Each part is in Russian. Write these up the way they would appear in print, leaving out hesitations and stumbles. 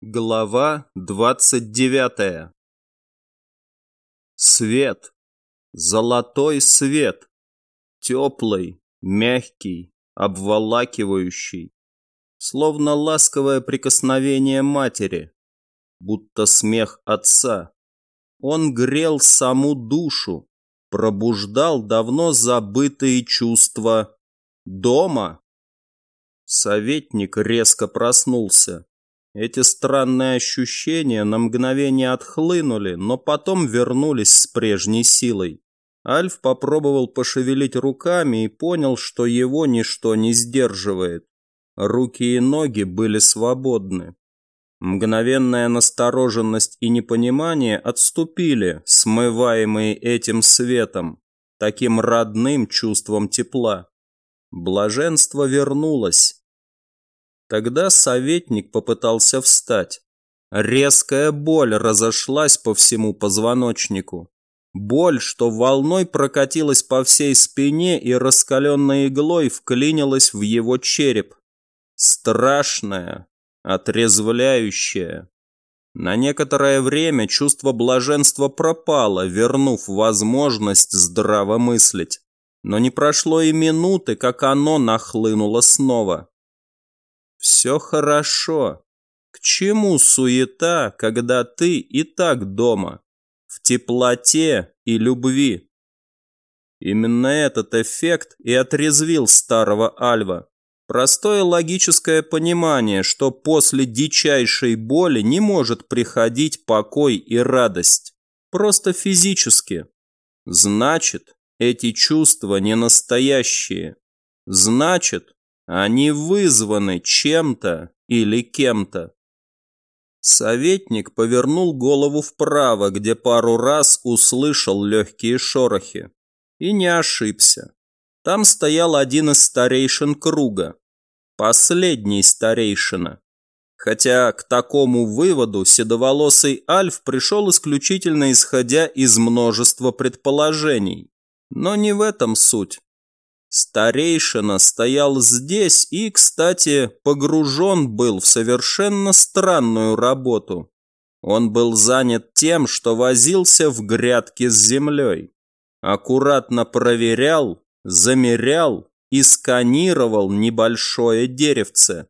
Глава 29. Свет. Золотой свет. Теплый, мягкий, обволакивающий. Словно ласковое прикосновение матери. Будто смех отца. Он грел саму душу. Пробуждал давно забытые чувства. Дома. Советник резко проснулся. Эти странные ощущения на мгновение отхлынули, но потом вернулись с прежней силой. Альф попробовал пошевелить руками и понял, что его ничто не сдерживает. Руки и ноги были свободны. Мгновенная настороженность и непонимание отступили, смываемые этим светом, таким родным чувством тепла. Блаженство вернулось. Тогда советник попытался встать. Резкая боль разошлась по всему позвоночнику. Боль, что волной прокатилась по всей спине и раскаленной иглой вклинилась в его череп. Страшная, отрезвляющая. На некоторое время чувство блаженства пропало, вернув возможность здраво мыслить. Но не прошло и минуты, как оно нахлынуло снова. Все хорошо. К чему суета, когда ты и так дома, в теплоте и любви? Именно этот эффект и отрезвил старого Альва. Простое логическое понимание, что после дичайшей боли не может приходить покой и радость. Просто физически. Значит, эти чувства не настоящие. Значит, они вызваны чем-то или кем-то. Советник повернул голову вправо, где пару раз услышал легкие шорохи. И не ошибся. Там стоял один из старейшин круга. Последний старейшина. Хотя к такому выводу седоволосый Альф пришел исключительно исходя из множества предположений. Но не в этом суть. Старейшина стоял здесь и, кстати, погружен был в совершенно странную работу. Он был занят тем, что возился в грядке с землей. Аккуратно проверял, замерял и сканировал небольшое деревце.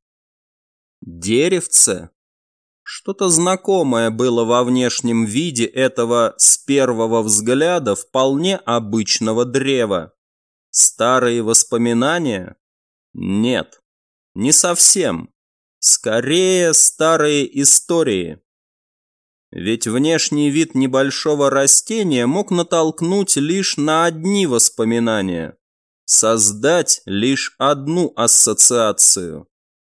Деревце? Что-то знакомое было во внешнем виде этого с первого взгляда вполне обычного древа. Старые воспоминания? Нет, не совсем. Скорее, старые истории. Ведь внешний вид небольшого растения мог натолкнуть лишь на одни воспоминания, создать лишь одну ассоциацию.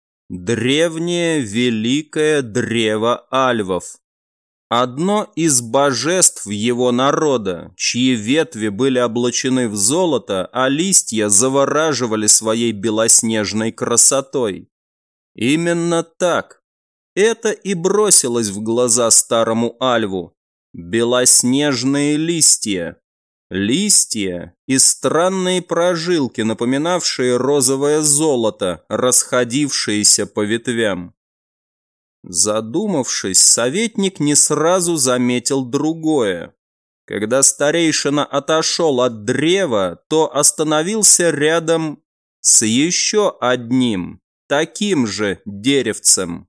Древнее великое древо альвов. Одно из божеств его народа, чьи ветви были облачены в золото, а листья завораживали своей белоснежной красотой. Именно так. Это и бросилось в глаза старому альву. Белоснежные листья. Листья и странные прожилки, напоминавшие розовое золото, расходившиеся по ветвям. Задумавшись, советник не сразу заметил другое. Когда старейшина отошел от древа, то остановился рядом с еще одним, таким же деревцем.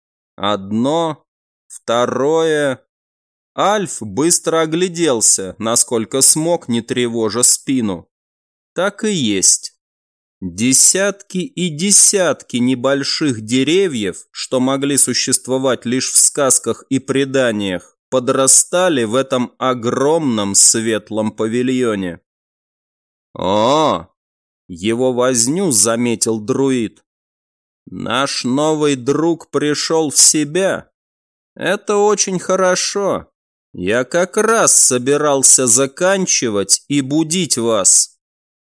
Одно, второе. Альф быстро огляделся, насколько смог, не тревожа спину. Так и есть. Десятки и десятки небольших деревьев, что могли существовать лишь в сказках и преданиях, подрастали в этом огромном светлом павильоне. О! Его возню заметил друид. Наш новый друг пришел в себя. Это очень хорошо. Я как раз собирался заканчивать и будить вас.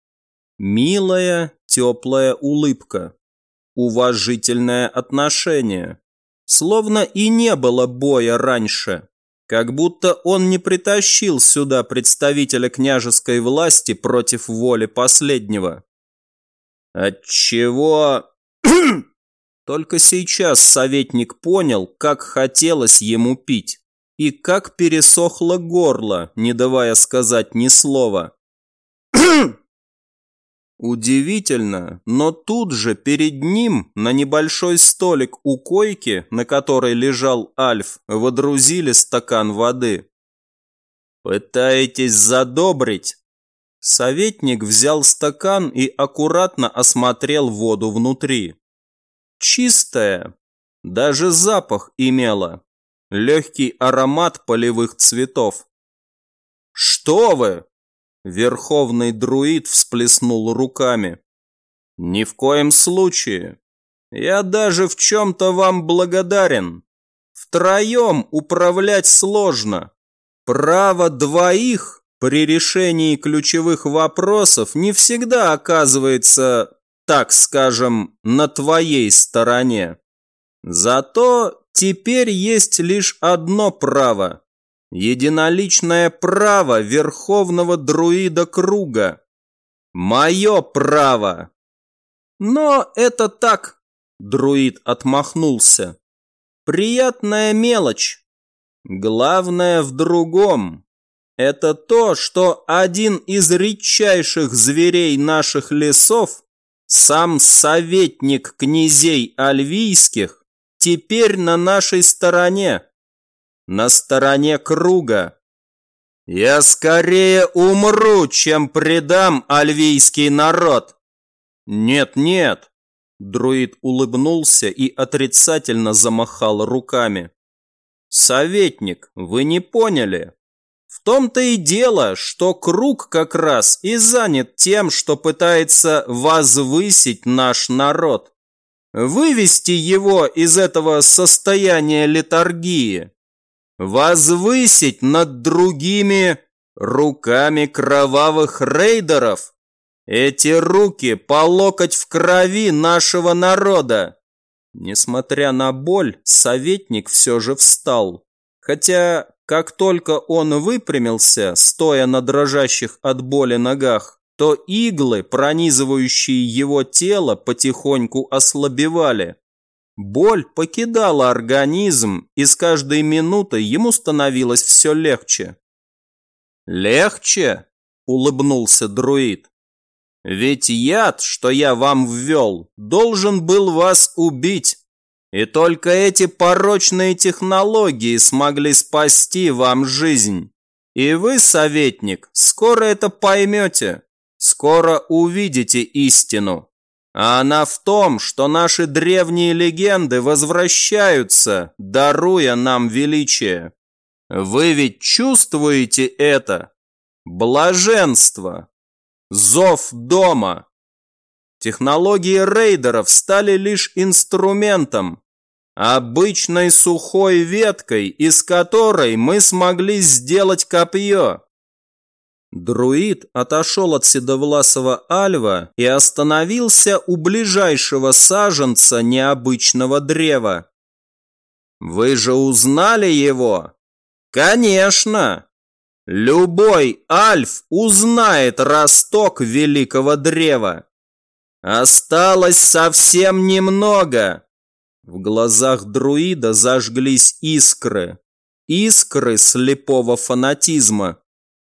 Милая, теплая улыбка, уважительное отношение. Словно и не было боя раньше, как будто он не притащил сюда представителя княжеской власти против воли последнего. Отчего Только сейчас советник понял, как хотелось ему пить, и как пересохло горло, не давая сказать ни слова. Удивительно, но тут же перед ним на небольшой столик у койки, на которой лежал Альф, водрузили стакан воды. «Пытаетесь задобрить?» Советник взял стакан и аккуратно осмотрел воду внутри. Чистая, даже запах имела, легкий аромат полевых цветов. «Что вы?» Верховный друид всплеснул руками. «Ни в коем случае. Я даже в чем-то вам благодарен. Втроем управлять сложно. Право двоих при решении ключевых вопросов не всегда оказывается, так скажем, на твоей стороне. Зато теперь есть лишь одно право. Единоличное право Верховного Друида Круга. Мое право. Но это так, друид отмахнулся. Приятная мелочь. Главное в другом. Это то, что один из редчайших зверей наших лесов, сам советник князей альвийских, теперь на нашей стороне. На стороне Круга. Я скорее умру, чем предам альвийский народ. Нет. Друид улыбнулся и отрицательно замахал руками. Советник, вы не поняли. В том-то и дело, что Круг как раз и занят тем, что пытается возвысить наш народ. Вывести его из этого состояния летаргии. Возвысить над другими руками кровавых рейдеров. Эти руки по локоть в крови нашего народа. Несмотря на боль, советник все же встал. Хотя, как только он выпрямился, стоя на дрожащих от боли ногах, то иглы, пронизывающие его тело, потихоньку ослабевали. Боль покидала организм, и с каждой минутой ему становилось все легче. «Легче?» – улыбнулся друид. «Ведь яд, что я вам ввел, должен был вас убить, и только эти порочные технологии смогли спасти вам жизнь. И вы, советник, скоро это поймете, скоро увидите истину. А она в том, что наши древние легенды возвращаются, даруя нам величие. Вы ведь чувствуете это? Блаженство. Зов дома. Технологии рейдеров стали лишь инструментом, обычной сухой веткой, из которой мы смогли сделать копье. Друид отошел от седовласого Альва и остановился у ближайшего саженца необычного древа. Вы же узнали его? Конечно! Любой Альф узнает росток великого древа. Осталось совсем немного. В глазах друида зажглись искры. Искры слепого фанатизма.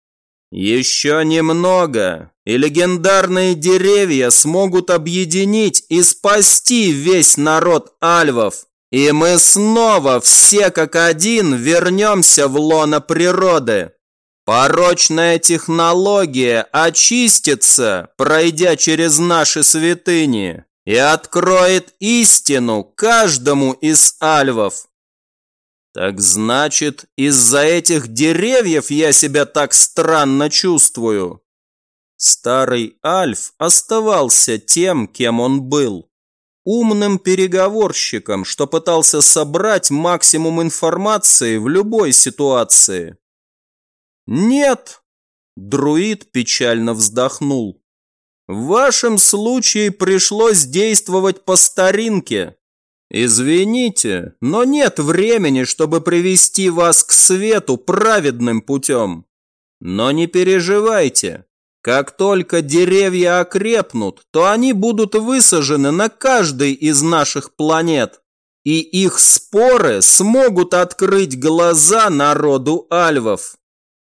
Еще немного, и легендарные деревья смогут объединить и спасти весь народ альвов. И мы снова все как один вернемся в лоно природы. Порочная технология очистится, пройдя через наши святыни, и откроет истину каждому из альвов. Так значит, из-за этих деревьев я себя так странно чувствую. Старый Альф оставался тем, кем он был. Умным переговорщиком, что пытался собрать максимум информации в любой ситуации. «Нет!» – друид печально вздохнул. «В вашем случае пришлось действовать по старинке. Извините, но нет времени, чтобы привести вас к свету праведным путем. Но не переживайте. Как только деревья окрепнут, то они будут высажены на каждой из наших планет, и их споры смогут открыть глаза народу альвов.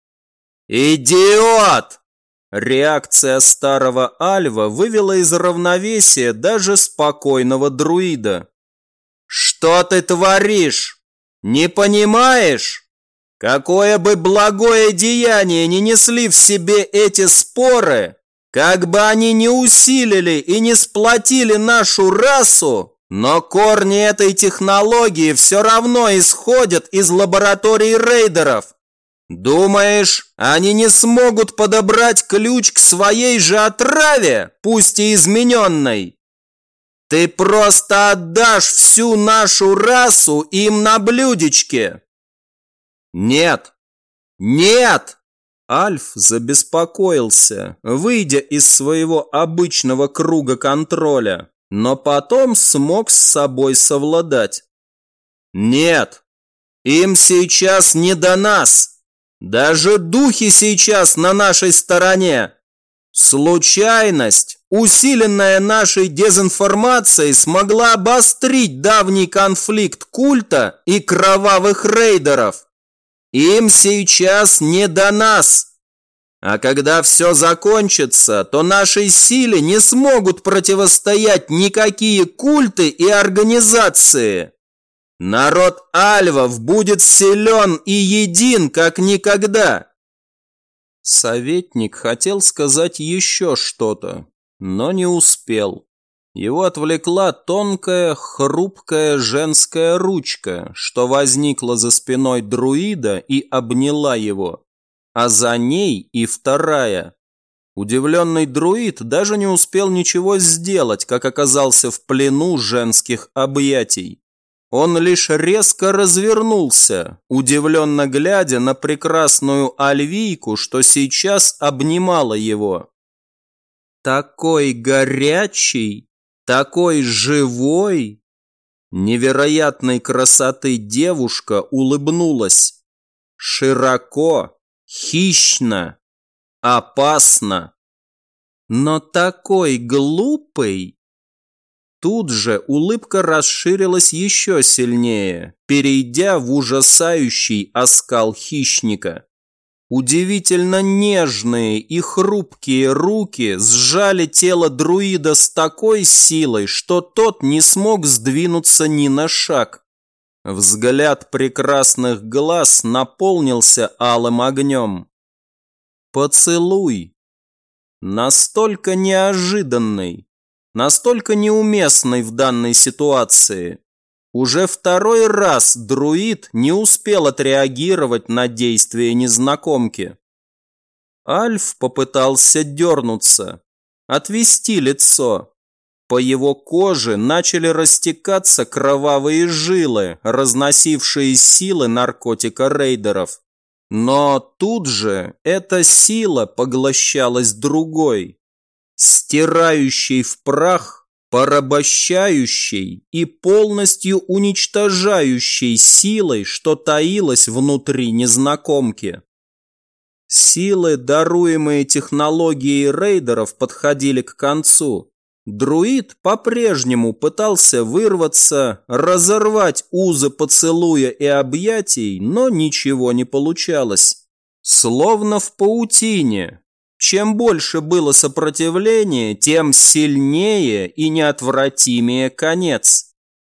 «Идиот!» Реакция старого альва вывела из равновесия даже спокойного друида. «Что ты творишь? Не понимаешь? Какое бы благое деяние ни несли в себе эти споры, как бы они ни усилили и не сплотили нашу расу, но корни этой технологии все равно исходят из лабораторий рейдеров. Думаешь, они не смогут подобрать ключ к своей же отраве, пусть и измененной? Ты просто отдашь всю нашу расу им на блюдечке!» «Нет! Нет!» Альф забеспокоился, выйдя из своего обычного круга контроля, но потом смог с собой совладать. «Нет! Им сейчас не до нас! Даже духи сейчас на нашей стороне! Случайность, усиленная нашей дезинформацией, смогла обострить давний конфликт культа и кровавых рейдеров. Им сейчас не до нас. А когда все закончится, то нашей силе не смогут противостоять никакие культы и организации. Народ альвов будет силен и един, как никогда». Советник хотел сказать еще что-то, но не успел. Его отвлекла тонкая, хрупкая женская ручка, что возникла за спиной друида и обняла его, а за ней и вторая. Удивленный друид даже не успел ничего сделать, как оказался в плену женских объятий. Он лишь резко развернулся, удивленно глядя на прекрасную альвийку, что сейчас обнимала его. Такой горячий, такой живой, невероятной красоты девушка улыбнулась. Широко, хищно, опасно, но такой глупый. Тут же улыбка расширилась еще сильнее, перейдя в ужасающий оскал хищника. Удивительно нежные и хрупкие руки сжали тело друида с такой силой, что тот не смог сдвинуться ни на шаг. Взгляд прекрасных глаз наполнился алым огнем. Поцелуй. Настолько неожиданный. Настолько неуместной в данной ситуации. Уже второй раз друид не успел отреагировать на действия незнакомки. Альф попытался дернуться, отвести лицо. По его коже начали растекаться кровавые жилы, разносившие силы наркотика рейдеров. Но тут же эта сила поглощалась другой, стирающей в прах, порабощающей и полностью уничтожающей силой, что таилась внутри незнакомки. Силы, даруемые технологией рейдеров, подходили к концу. Друид по-прежнему пытался вырваться, разорвать узы поцелуя и объятий, но ничего не получалось. Словно в паутине. Чем больше было сопротивления, тем сильнее и неотвратимее конец.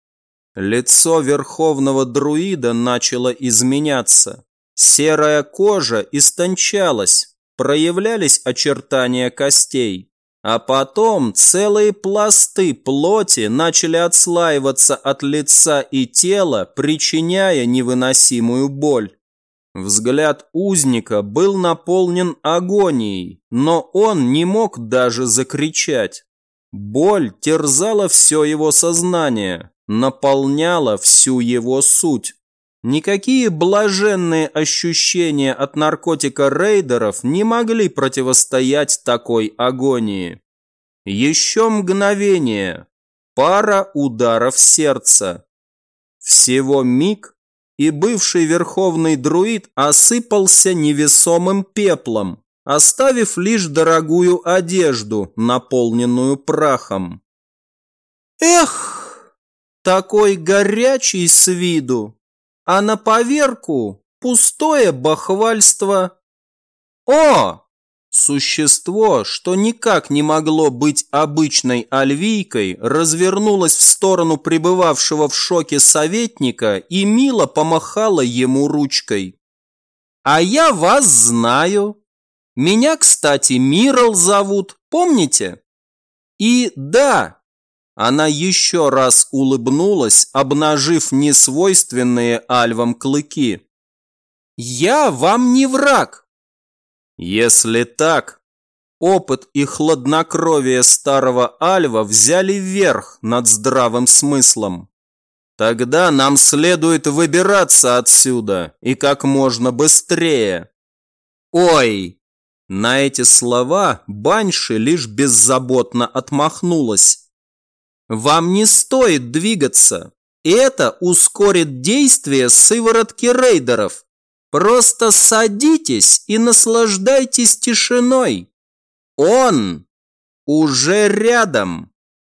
Лицо верховного друида начало изменяться. Серая кожа истончалась, проявлялись очертания костей. А потом целые пласты плоти начали отслаиваться от лица и тела, причиняя невыносимую боль. Взгляд узника был наполнен агонией, но он не мог даже закричать. Боль терзала все его сознание, наполняла всю его суть. Никакие блаженные ощущения от наркотика рейдеров не могли противостоять такой агонии. Еще мгновение, пара ударов сердца. Всего миг, и бывший верховный друид осыпался невесомым пеплом, оставив лишь дорогую одежду, наполненную прахом. Эх, такой горячий с виду, а на поверку пустое бахвальство. О! Существо, что никак не могло быть обычной альвийкой, развернулось в сторону пребывавшего в шоке советника и мило помахало ему ручкой. «А я вас знаю. Меня, кстати, Мирл зовут, помните? И да!» Она еще раз улыбнулась, обнажив несвойственные альвам клыки. «Я вам не враг!» Если так, опыт и хладнокровие старого альва взяли верх над здравым смыслом. Тогда нам следует выбираться отсюда и как можно быстрее. Ой! На эти слова Банши лишь беззаботно отмахнулась. Вам не стоит двигаться. Это ускорит действие сыворотки рейдеров. Просто садитесь и наслаждайтесь тишиной. Он уже рядом.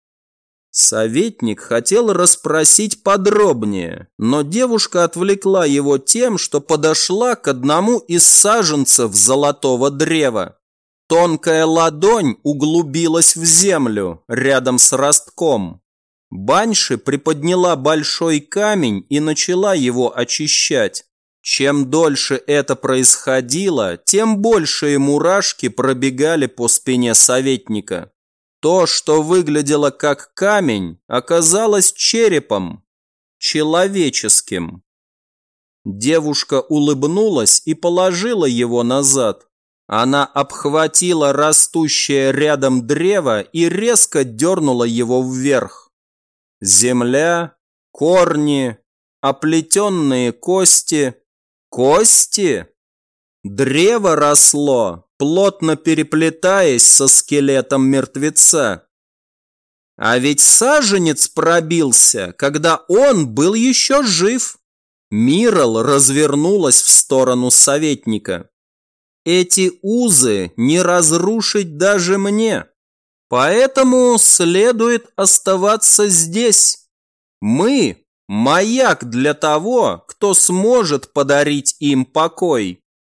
Советник хотел расспросить подробнее, но девушка отвлекла его тем, что подошла к одному из саженцев золотого древа. Тонкая ладонь углубилась в землю рядом с ростком. Банши приподняла большой камень и начала его очищать. Чем дольше это происходило, тем большие мурашки пробегали по спине советника. То, что выглядело как камень, оказалось черепом, человеческим. Девушка улыбнулась и положила его назад. Она обхватила растущее рядом древо и резко дернула его вверх. Земля, корни, оплетенные кости. Кости? Древо росло, плотно переплетаясь со скелетом мертвеца. А ведь саженец пробился, когда он был еще жив. Мирл развернулась в сторону советника. Эти узы не разрушить даже мне, поэтому следует оставаться здесь. Мы – маяк для того, кто сможет подарить им покой.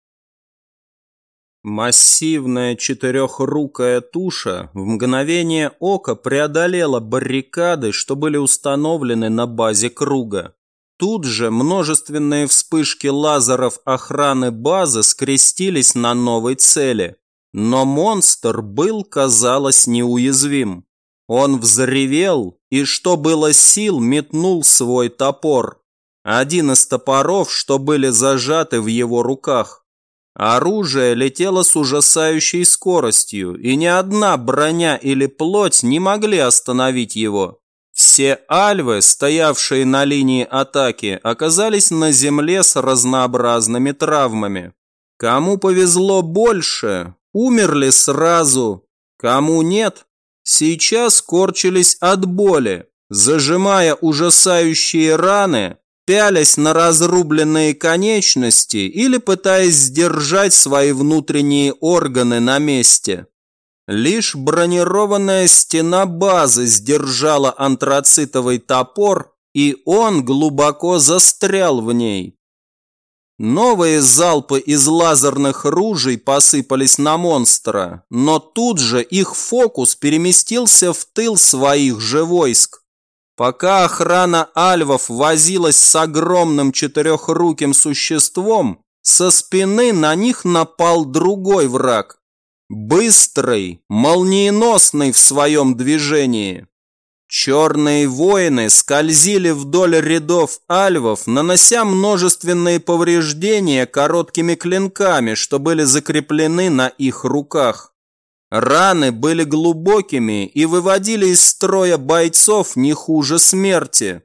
Массивная четырехрукая туша в мгновение ока преодолела баррикады, что были установлены на базе круга. Тут же множественные вспышки лазеров охраны базы скрестились на новой цели. Но монстр был, казалось, неуязвим. Он взревел и, что было сил, метнул свой топор. Один из топоров, что были зажаты в его руках. Оружие летело с ужасающей скоростью, и ни одна броня или плоть не могли остановить его. Все альвы, стоявшие на линии атаки, оказались на земле с разнообразными травмами. Кому повезло больше, умерли сразу. Кому нет, сейчас корчились от боли, зажимая ужасающие раны, пялясь на разрубленные конечности или пытаясь сдержать свои внутренние органы на месте. Лишь бронированная стена базы сдержала антрацитовый топор, и он глубоко застрял в ней. Новые залпы из лазерных ружей посыпались на монстра, но тут же их фокус переместился в тыл своих же войск. Пока охрана альвов возилась с огромным четырехруким существом, со спины на них напал другой враг. Быстрый, молниеносный в своем движении. Черные воины скользили вдоль рядов альвов, нанося множественные повреждения короткими клинками, что были закреплены на их руках. Раны были глубокими и выводили из строя бойцов не хуже смерти.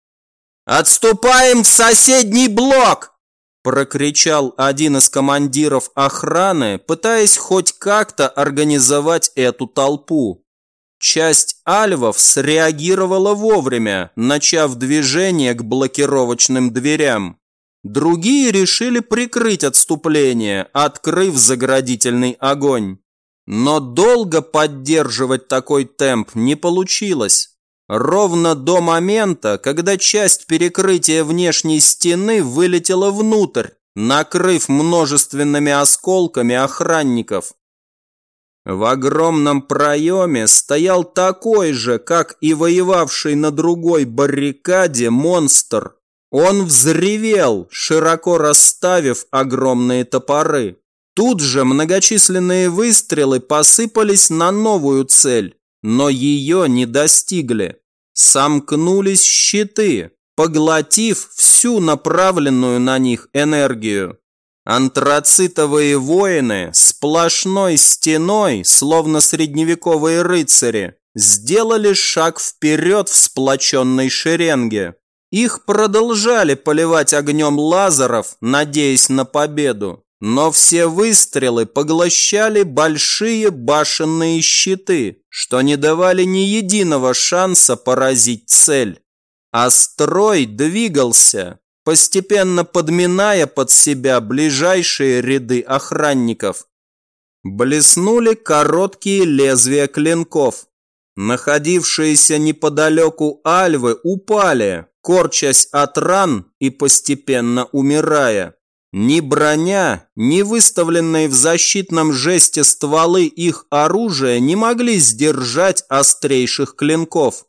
«Отступаем в соседний блок!» – прокричал один из командиров охраны, пытаясь хоть как-то организовать эту толпу. Часть альвов среагировала вовремя, начав движение к блокировочным дверям. Другие решили прикрыть отступление, открыв заградительный огонь. Но долго поддерживать такой темп не получилось. Ровно до момента, когда часть перекрытия внешней стены вылетела внутрь, накрыв множественными осколками охранников. В огромном проеме стоял такой же, как и воевавший на другой баррикаде, монстр. Он взревел, широко расставив огромные топоры. Тут же многочисленные выстрелы посыпались на новую цель, но ее не достигли. Сомкнулись щиты, поглотив всю направленную на них энергию. Антрацитовые воины сплошной стеной, словно средневековые рыцари, сделали шаг вперед в сплоченной шеренге. Их продолжали поливать огнем лазеров, надеясь на победу. Но все выстрелы поглощали большие башенные щиты, что не давали ни единого шанса поразить цель. А строй двигался, постепенно подминая под себя ближайшие ряды охранников. Блеснули короткие лезвия клинков. Находившиеся неподалеку альвы упали, корчась от ран и постепенно умирая. Ни броня, ни выставленные в защитном жесте стволы их оружия не могли сдержать острейших клинков.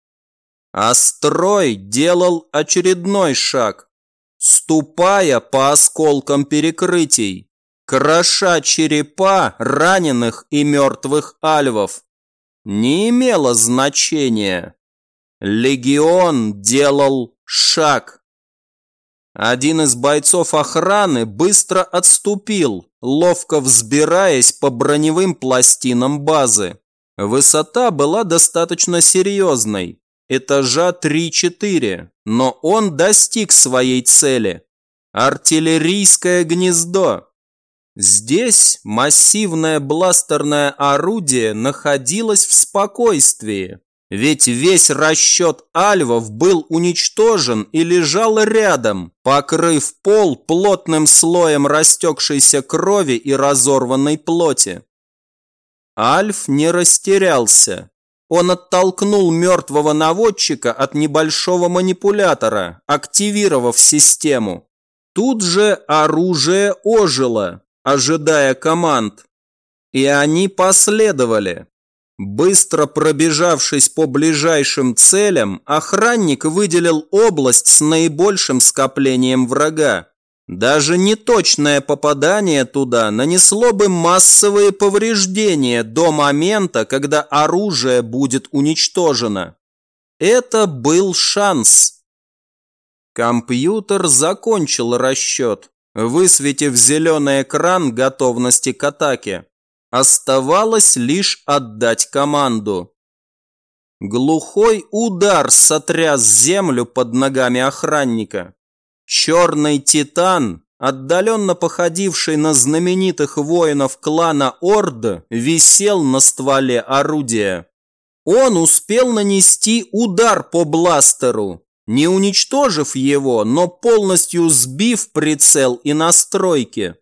А строй делал очередной шаг, ступая по осколкам перекрытий, кроша черепа раненых и мертвых альвов. Не имело значения. Легион делал шаг. Один из бойцов охраны быстро отступил, ловко взбираясь по броневым пластинам базы. Высота была достаточно серьезной, этажа 3-4, но он достиг своей цели. Артиллерийское гнездо. Здесь массивное бластерное орудие находилось в спокойствии. Ведь весь расчет альвов был уничтожен и лежал рядом, покрыв пол плотным слоем растекшейся крови и разорванной плоти. Альф не растерялся. Он оттолкнул мертвого наводчика от небольшого манипулятора, активировав систему. Тут же оружие ожило, ожидая команд. И они последовали. Быстро пробежавшись по ближайшим целям, охранник выделил область с наибольшим скоплением врага. Даже неточное попадание туда нанесло бы массовые повреждения до момента, когда оружие будет уничтожено. Это был шанс. Компьютер закончил расчет, высветив зеленый экран готовности к атаке. Оставалось лишь отдать команду. Глухой удар сотряс землю под ногами охранника. Черный титан, отдаленно походивший на знаменитых воинов клана Орд, висел на стволе орудия. Он успел нанести удар по бластеру, не уничтожив его, но полностью сбив прицел и настройки.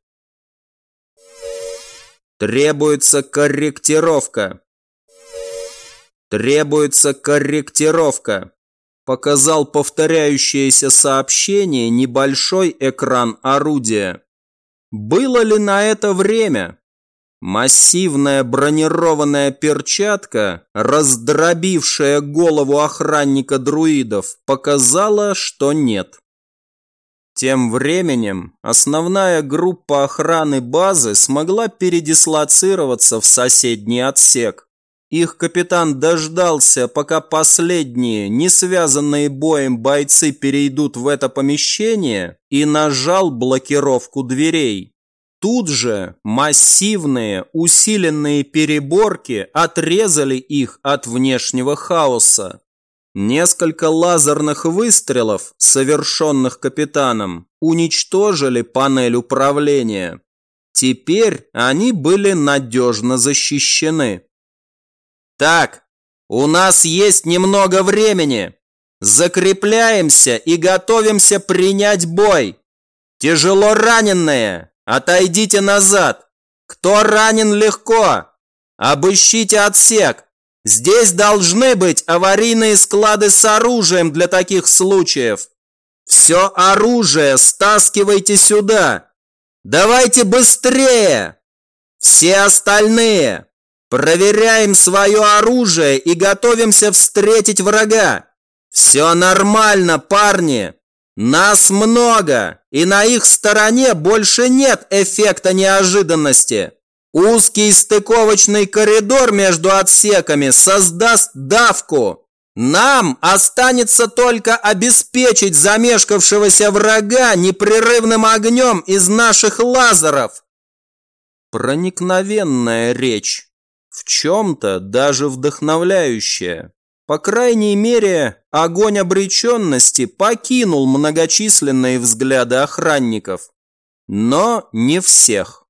Требуется корректировка. Требуется корректировка. Показал повторяющееся сообщение небольшой экран орудия. Было ли на это время? Массивная бронированная перчатка, раздробившая голову охранника друидов, показала, что нет. Тем временем основная группа охраны базы смогла передислоцироваться в соседний отсек. Их капитан дождался, пока последние, не связанные боем бойцы перейдут в это помещение, и нажал блокировку дверей. Тут же массивные, усиленные переборки отрезали их от внешнего хаоса. Несколько лазерных выстрелов, совершенных капитаном, уничтожили панель управления. Теперь они были надежно защищены. Так, у нас есть немного времени. Закрепляемся и готовимся принять бой. Тяжело раненые, отойдите назад. Кто ранен легко? Обыщите отсек. Здесь должны быть аварийные склады с оружием для таких случаев. Все оружие стаскивайте сюда. Давайте быстрее. Все остальные. Проверяем свое оружие и готовимся встретить врага. Все нормально, парни. Нас много, и на их стороне больше нет эффекта неожиданности. Узкий стыковочный коридор между отсеками создаст давку. Нам останется только обеспечить замешкавшегося врага непрерывным огнем из наших лазеров. Проникновенная речь, в чем-то даже вдохновляющая. По крайней мере, огонь обреченности покинул многочисленные взгляды охранников. Но не всех.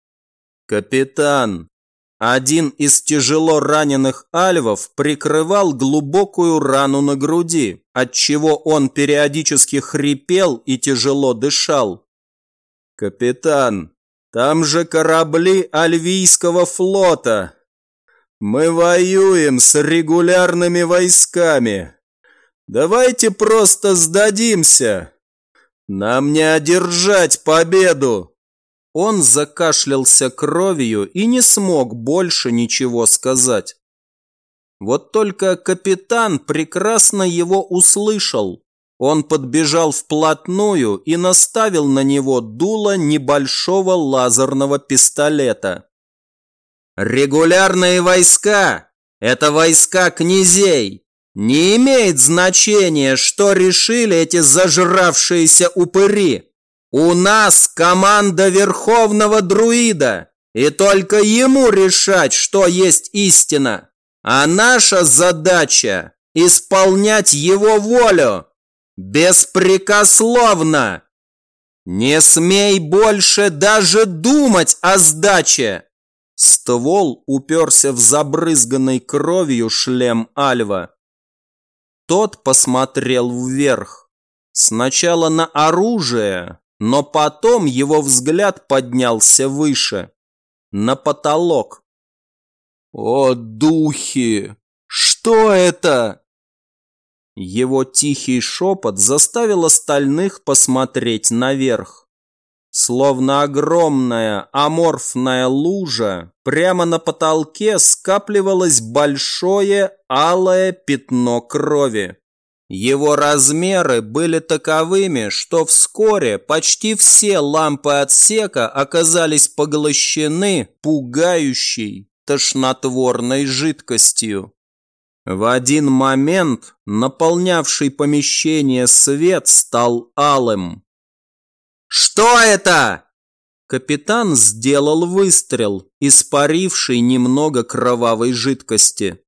«Капитан!» Один из тяжело раненых альвов прикрывал глубокую рану на груди, отчего он периодически хрипел и тяжело дышал. «Капитан, там же корабли Альвийского флота! Мы воюем с регулярными войсками! Давайте просто сдадимся! Нам не одержать победу!» Он закашлялся кровью и не смог больше ничего сказать. Вот только капитан прекрасно его услышал. Он подбежал вплотную и наставил на него дуло небольшого лазерного пистолета. «Регулярные войска – это войска князей. Не имеет значения, что решили эти зажравшиеся упыри. У нас команда Верховного Друида, и только ему решать, что есть истина. А наша задача – исполнять его волю. Беспрекословно. Не смей больше даже думать о сдаче!» Ствол уперся в забрызганный кровью шлем Альва. Тот посмотрел вверх. Сначала на оружие, но потом его взгляд поднялся выше, на потолок. «О, духи! Что это?» Его тихий шепот заставил остальных посмотреть наверх. Словно огромная аморфная лужа, прямо на потолке скапливалось большое алое пятно крови. Его размеры были таковыми, что вскоре почти все лампы отсека оказались поглощены пугающей, тошнотворной жидкостью. В один момент наполнявший помещение свет стал алым. «Что это?» Капитан сделал выстрел, испаривший немного кровавой жидкости.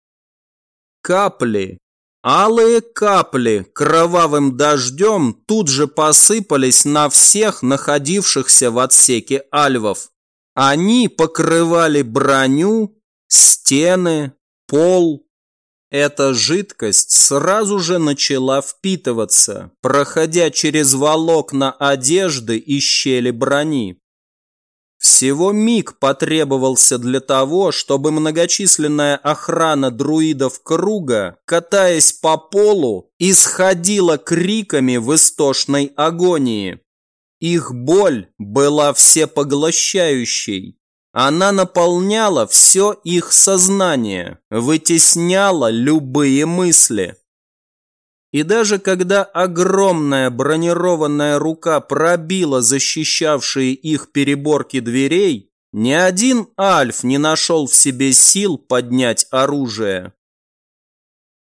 Капли. Алые капли кровавым дождем тут же посыпались на всех находившихся в отсеке альвов. Они покрывали броню, стены, пол. Эта жидкость сразу же начала впитываться, проходя через волокна одежды и щели брони. Всего миг потребовался для того, чтобы многочисленная охрана друидов круга, катаясь по полу, исходила криками в истошной агонии. Их боль была всепоглощающей. Она наполняла все их сознание, вытесняла любые мысли. И даже когда огромная бронированная рука пробила защищавшие их переборки дверей, ни один альф не нашел в себе сил поднять оружие.